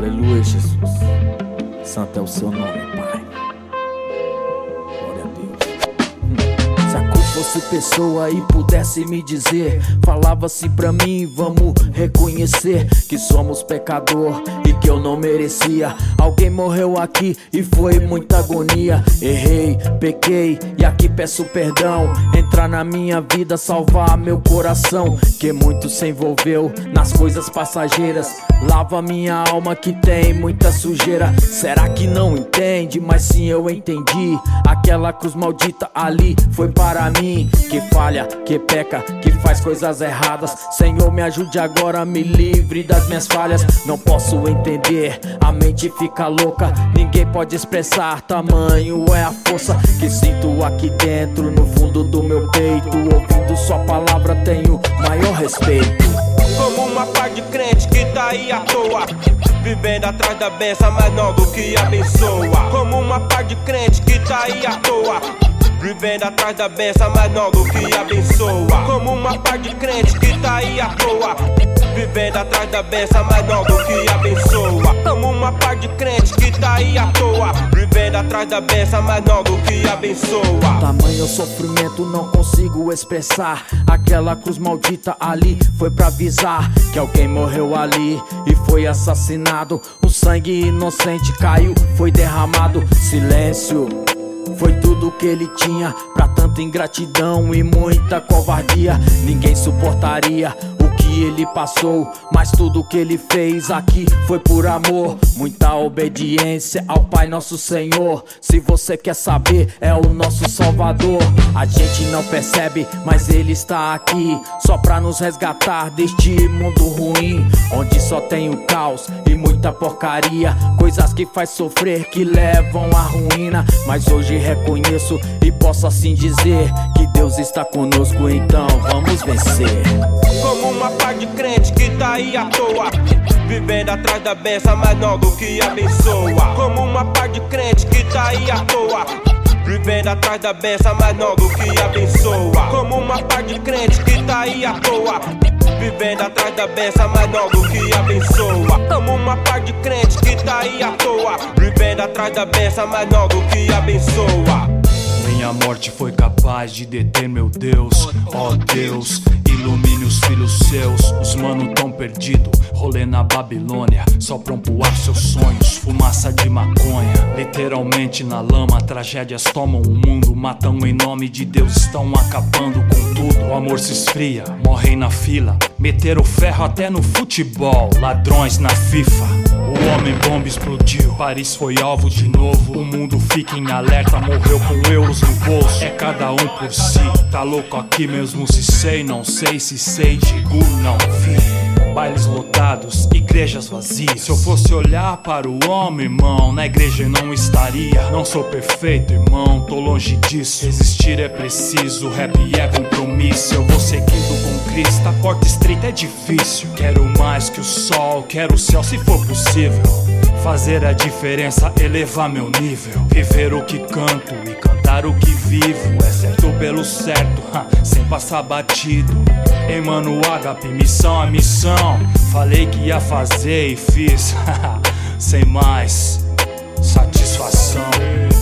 Aleluia, Jesus. Santo é o seu nome, Pai. Glória a Deus. Se a cruz fosse pessoa e pudesse me dizer, falava assim pra mim: vamos reconhecer que somos pecador e que eu não merecia. Alguém morreu aqui e foi muita agonia. Errei, pequei e aqui peço perdão. Entrar na minha vida, salvar meu coração, que muito se envolveu nas coisas passageiras. Lava minha alma que tem muita sujeira. Será que não entende? Mas sim, eu entendi. Aquela cruz maldita ali foi para mim, que falha, que peca, que faz coisas erradas. Senhor, me ajude agora, me livre das minhas falhas. Não posso entender, a mente fica louca. Ninguém pode expressar, tamanho é a força que sinto aqui dentro, no fundo do meu peito. Ouvindo sua palavra tenho maior respeito. Como uma par de crente que tá aí à toa, vivendo atrás da benção, mas não do que abençoa. Como uma par de crente que tá aí à toa, vivendo atrás da benção, mas não do que abençoa. Como uma par de crente que tá aí à toa, vivendo atrás da benção, mas não do que abençoa. Como uma par de crente que tá aí à toa, vivendo atrás da benção, mas não do que abençoa. Tamanho sofrimento não consigo expressar. Aquela cruz maldita ali foi pra avisar que alguém morreu ali e foi assassinado. O sangue inocente caiu, foi derramado. Silêncio foi tudo que ele tinha, pra tanta ingratidão e muita covardia. Ninguém suportaria o que ele passou, mas tudo que ele fez aqui foi por amor. Muita obediência ao Pai nosso Senhor. Se você quer saber, é o nosso Salvador. A gente não percebe, mas ele está aqui só pra nos resgatar deste mundo ruim, onde só tem o caos e muita porcaria, coisas que faz sofrer, que levam à ruína. Mas hoje reconheço e posso assim dizer que Deus está conosco, então vamos vencer. Como uma par de crente que tá aí à toa, vivendo atrás da benção, mas não do que abençoa. Como uma par de crente que tá aí à toa, vivendo atrás da benção, mas não do que abençoa. Como uma par de crente que tá aí à toa, vivendo atrás da benção, mas não do que abençoa. Como uma par de crente que tá aí à toa, vivendo atrás da benção, mas não do que abençoa. Nem a morte foi capaz de deter meu Deus. Ó Deus, ilumine os filhos seus. Os mano tão perdido, rolê na Babilônia, só pra ampuar seus sonhos, fumaça de maconha. Literalmente na lama, tragédias tomam o mundo, matam em nome de Deus, estão acabando com tudo. O amor se esfria, morrem na fila, meteram ferro até no futebol, ladrões na FIFA. O homem bomba explodiu, Paris foi alvo de novo. O mundo fica em alerta, morreu com euros no bolso. É cada um por si, tá louco aqui mesmo se sei. Não sei se sei, digo não vi. Bailes lotados, igrejas vazias. Se eu fosse olhar para o homem, irmão, na igreja eu não estaria. Não sou perfeito, irmão, tô longe disso. Resistir é preciso, rap é compromisso. Eu vou seguindo com Cristo, a porta estreita é difícil. Quero mais que o sol, quero o céu se for possível. Fazer a diferença, elevar meu nível. Viver o que canto e cantar o que vivo. É certo pelo certo, sem passar batido. Ei mano, HP, missão a missão. Falei que ia fazer e fiz, sem mais satisfação.